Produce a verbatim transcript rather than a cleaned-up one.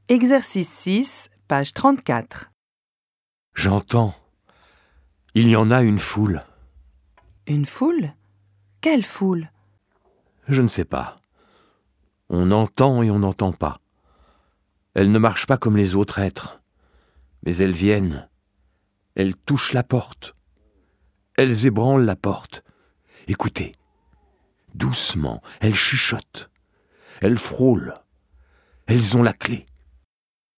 Exercice six, page trente-quatre. J'entends. Il y en a une foule. Une foule? Quelle foule? Je ne sais pas. On entend et on n'entend pas. Elles ne marchent pas comme les autres êtres. Mais elles viennent. Elles touchent la porte. Elles ébranlent la porte. Écoutez. Doucement, elles chuchotent. Elles frôlent. Elles ont la clé.